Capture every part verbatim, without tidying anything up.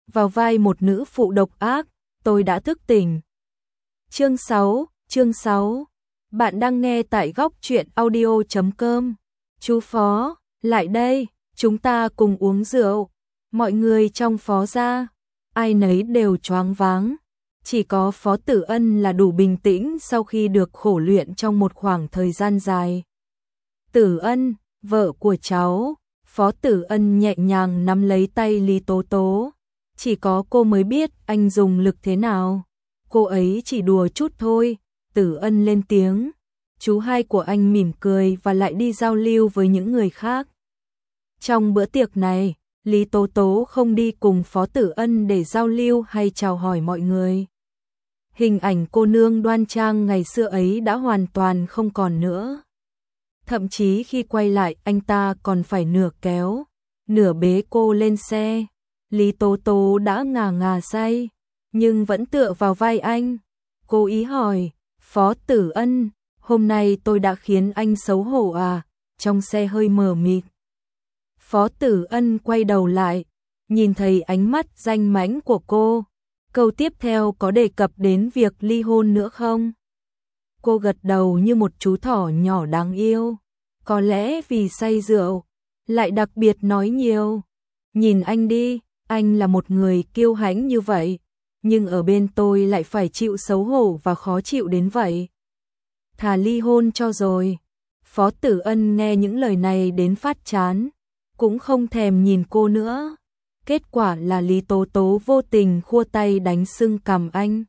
vào vai một nữ phụ độc ác, tôi đã thức tỉnh. Chương sáu, chương sáu. Bạn đang nghe tại góc truyện audio chấm com. Chú Phó, lại đây, chúng ta cùng uống rượu. Mọi người trong Phó gia, ai nấy đều choáng váng. Chỉ có Phó Tử Ân là đủ bình tĩnh sau khi được khổ luyện trong một khoảng thời gian dài. Tử Ân, vợ của cháu. Phó Tử Ân nhẹ nhàng nắm lấy tay Lý Tố Tố. Chỉ có cô mới biết anh dùng lực thế nào. Cô ấy chỉ đùa chút thôi. Tử Ân lên tiếng. Chú hai của anh mỉm cười và lại đi giao lưu với những người khác. Trong bữa tiệc này, Lý Tố Tố không đi cùng Phó Tử Ân để giao lưu hay chào hỏi mọi người. Hình ảnh cô nương đoan trang ngày xưa ấy đã hoàn toàn không còn nữa. Thậm chí khi quay lại anh ta còn phải nửa kéo, nửa bế cô lên xe. Lý Tố Tố đã ngà ngà say, nhưng vẫn tựa vào vai anh. Cô ý hỏi, Phó Tử Ân, hôm nay tôi đã khiến anh xấu hổ à? Trong xe hơi mờ mịt. Phó Tử Ân quay đầu lại, nhìn thấy ánh mắt danh mãnh của cô. Câu tiếp theo có đề cập đến việc ly hôn nữa không? Cô gật đầu như một chú thỏ nhỏ đáng yêu. Có lẽ vì say rượu, lại đặc biệt nói nhiều. Nhìn anh đi, anh là một người kiêu hãnh như vậy, nhưng ở bên tôi lại phải chịu xấu hổ và khó chịu đến vậy. Thà ly hôn cho rồi. Phó Tử Ân nghe những lời này đến phát chán, cũng không thèm nhìn cô nữa. Kết quả là Lý Tố Tố vô tình khua tay đánh sưng cằm anh,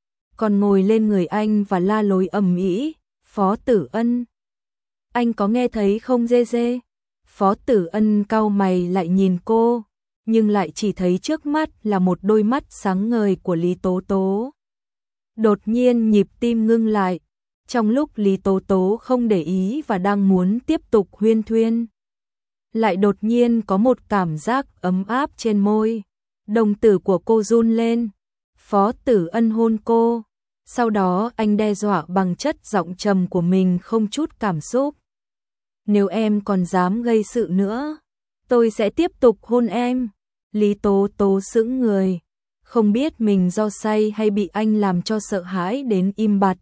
còn ngồi lên người anh và la lối ầm ĩ. Phó Tử Ân, anh có nghe thấy không dê dê? Phó Tử Ân cau mày lại nhìn cô, nhưng lại chỉ thấy trước mắt là một đôi mắt sáng ngời của Lý Tố Tố. Đột nhiên nhịp tim ngưng lại, trong lúc Lý Tố Tố không để ý và đang muốn tiếp tục huyên thuyên. Lại đột nhiên có một cảm giác ấm áp trên môi, đồng tử của cô run lên. Phó Tử Ân hôn cô, sau đó anh đe dọa bằng chất giọng trầm của mình không chút cảm xúc. Nếu em còn dám gây sự nữa, tôi sẽ tiếp tục hôn em. Lý Tố Tố sững người, không biết mình do say hay bị anh làm cho sợ hãi đến im bặt.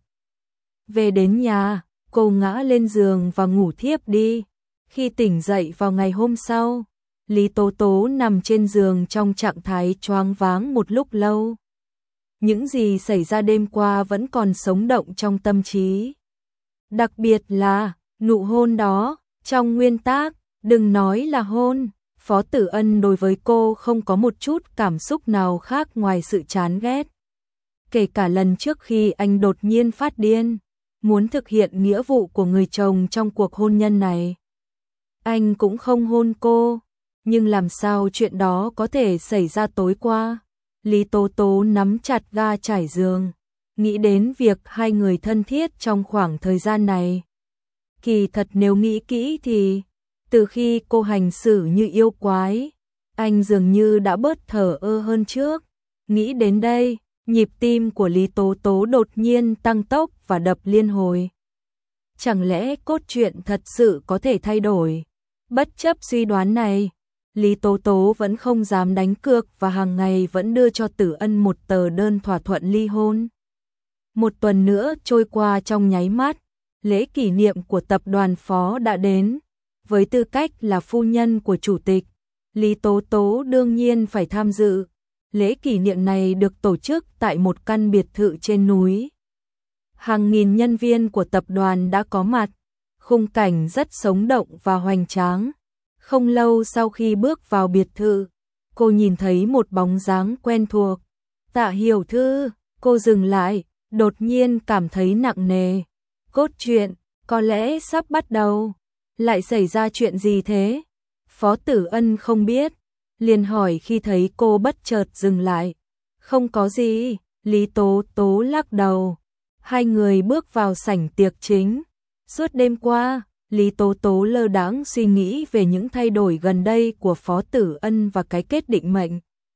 Về đến nhà, cô ngã lên giường và ngủ thiếp đi. Khi tỉnh dậy vào ngày hôm sau, Lý Tố Tố nằm trên giường trong trạng thái choáng váng một lúc lâu. Những gì xảy ra đêm qua vẫn còn sống động trong tâm trí. Đặc biệt là nụ hôn đó, trong nguyên tác, đừng nói là hôn, Phó Tử Ân đối với cô không có một chút cảm xúc nào khác ngoài sự chán ghét. Kể cả lần trước khi anh đột nhiên phát điên, muốn thực hiện nghĩa vụ của người chồng trong cuộc hôn nhân này, anh cũng không hôn cô. Nhưng làm sao chuyện đó có thể xảy ra tối qua? Lý Tố Tố nắm chặt ga trải giường, nghĩ đến việc hai người thân thiết trong khoảng thời gian này. Kỳ thật nếu nghĩ kỹ thì, từ khi cô hành xử như yêu quái, anh dường như đã bớt thờ ơ hơn trước. Nghĩ đến đây, nhịp tim của Lý Tố Tố đột nhiên tăng tốc và đập liên hồi. Chẳng lẽ cốt truyện thật sự có thể thay đổi? Bất chấp suy đoán này, Lý Tố Tố vẫn không dám đánh cược và hàng ngày vẫn đưa cho Tử Ân một tờ đơn thỏa thuận ly hôn. Một tuần nữa trôi qua trong nháy mắt, lễ kỷ niệm của tập đoàn Phó đã đến. Với tư cách là phu nhân của chủ tịch, Lý Tố Tố đương nhiên phải tham dự. Lễ kỷ niệm này được tổ chức tại một căn biệt thự trên núi. Hàng nghìn nhân viên của tập đoàn đã có mặt, khung cảnh rất sống động và hoành tráng. Không lâu sau khi bước vào biệt thự, cô nhìn thấy một bóng dáng quen thuộc. Tạ Hiểu Thư. Cô dừng lại, đột nhiên cảm thấy nặng nề. Cốt truyện có lẽ sắp bắt đầu. Lại xảy ra chuyện gì thế? Phó Tử Ân không biết, liền hỏi khi thấy cô bất chợt dừng lại. Không có gì, Lý Tố Tố lắc đầu. Hai người bước vào sảnh tiệc chính. Suốt đêm qua, Lý Tố Tố lơ đãng suy nghĩ về những thay đổi gần đây của Phó Tử Ân và cái kết định mệnh.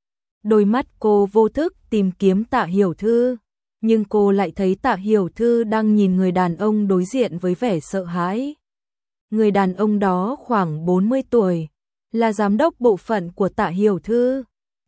Đôi mắt cô vô thức tìm kiếm Tạ Hiểu Thư, nhưng cô lại thấy Tạ Hiểu Thư đang nhìn người đàn ông đối diện với vẻ sợ hãi. Người đàn ông đó khoảng bốn mươi tuổi, là giám đốc bộ phận của Tạ Hiểu Thư.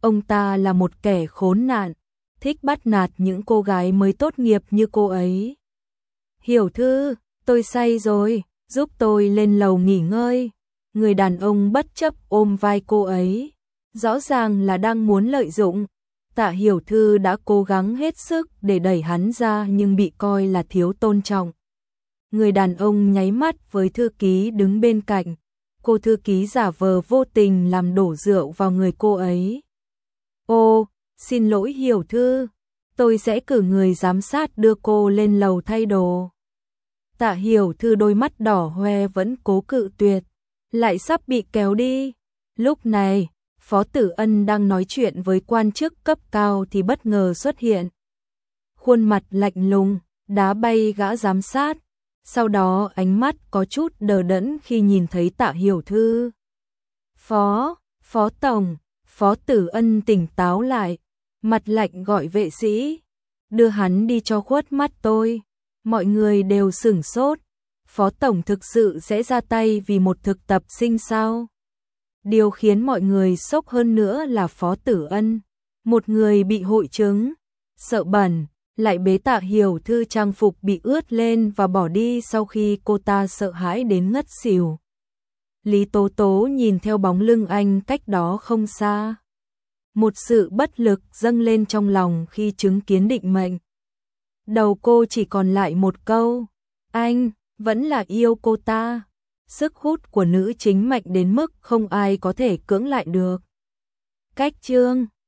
Ông ta là một kẻ khốn nạn, thích bắt nạt những cô gái mới tốt nghiệp như cô ấy. Hiểu Thư, tôi say rồi, giúp tôi lên lầu nghỉ ngơi. Người đàn ông bất chấp ôm vai cô ấy, rõ ràng là đang muốn lợi dụng. Tạ Hiểu Thư đã cố gắng hết sức để đẩy hắn ra nhưng bị coi là thiếu tôn trọng. Người đàn ông nháy mắt với thư ký đứng bên cạnh. Cô thư ký giả vờ vô tình làm đổ rượu vào người cô ấy. Ô, xin lỗi Hiểu Thư, tôi sẽ cử người giám sát đưa cô lên lầu thay đồ. Tạ Hiểu Thư đôi mắt đỏ hoe vẫn cố cự tuyệt, lại sắp bị kéo đi. Lúc này, Phó Tử Ân đang nói chuyện với quan chức cấp cao thì bất ngờ xuất hiện. Khuôn mặt lạnh lùng, đá bay gã giám sát, sau đó ánh mắt có chút đờ đẫn khi nhìn thấy Tạ Hiểu Thư. Phó, Phó Tổng, Phó Tử Ân tỉnh táo lại, mặt lạnh gọi vệ sĩ, đưa hắn đi cho khuất mắt tôi. Mọi người đều sửng sốt, Phó Tổng thực sự sẽ ra tay vì một thực tập sinh sao? Điều khiến mọi người sốc hơn nữa là Phó Tử Ân, một người bị hội chứng, sợ bẩn, lại bế Tạ Hiểu Thư trang phục bị ướt lên và bỏ đi sau khi cô ta sợ hãi đến ngất xỉu. Lý Tố Tố nhìn theo bóng lưng anh cách đó không xa. Một sự bất lực dâng lên trong lòng khi chứng kiến định mệnh. Đầu cô chỉ còn lại một câu, anh vẫn là yêu cô ta. Sức hút của nữ chính mạnh đến mức không ai có thể cưỡng lại được. Cách chương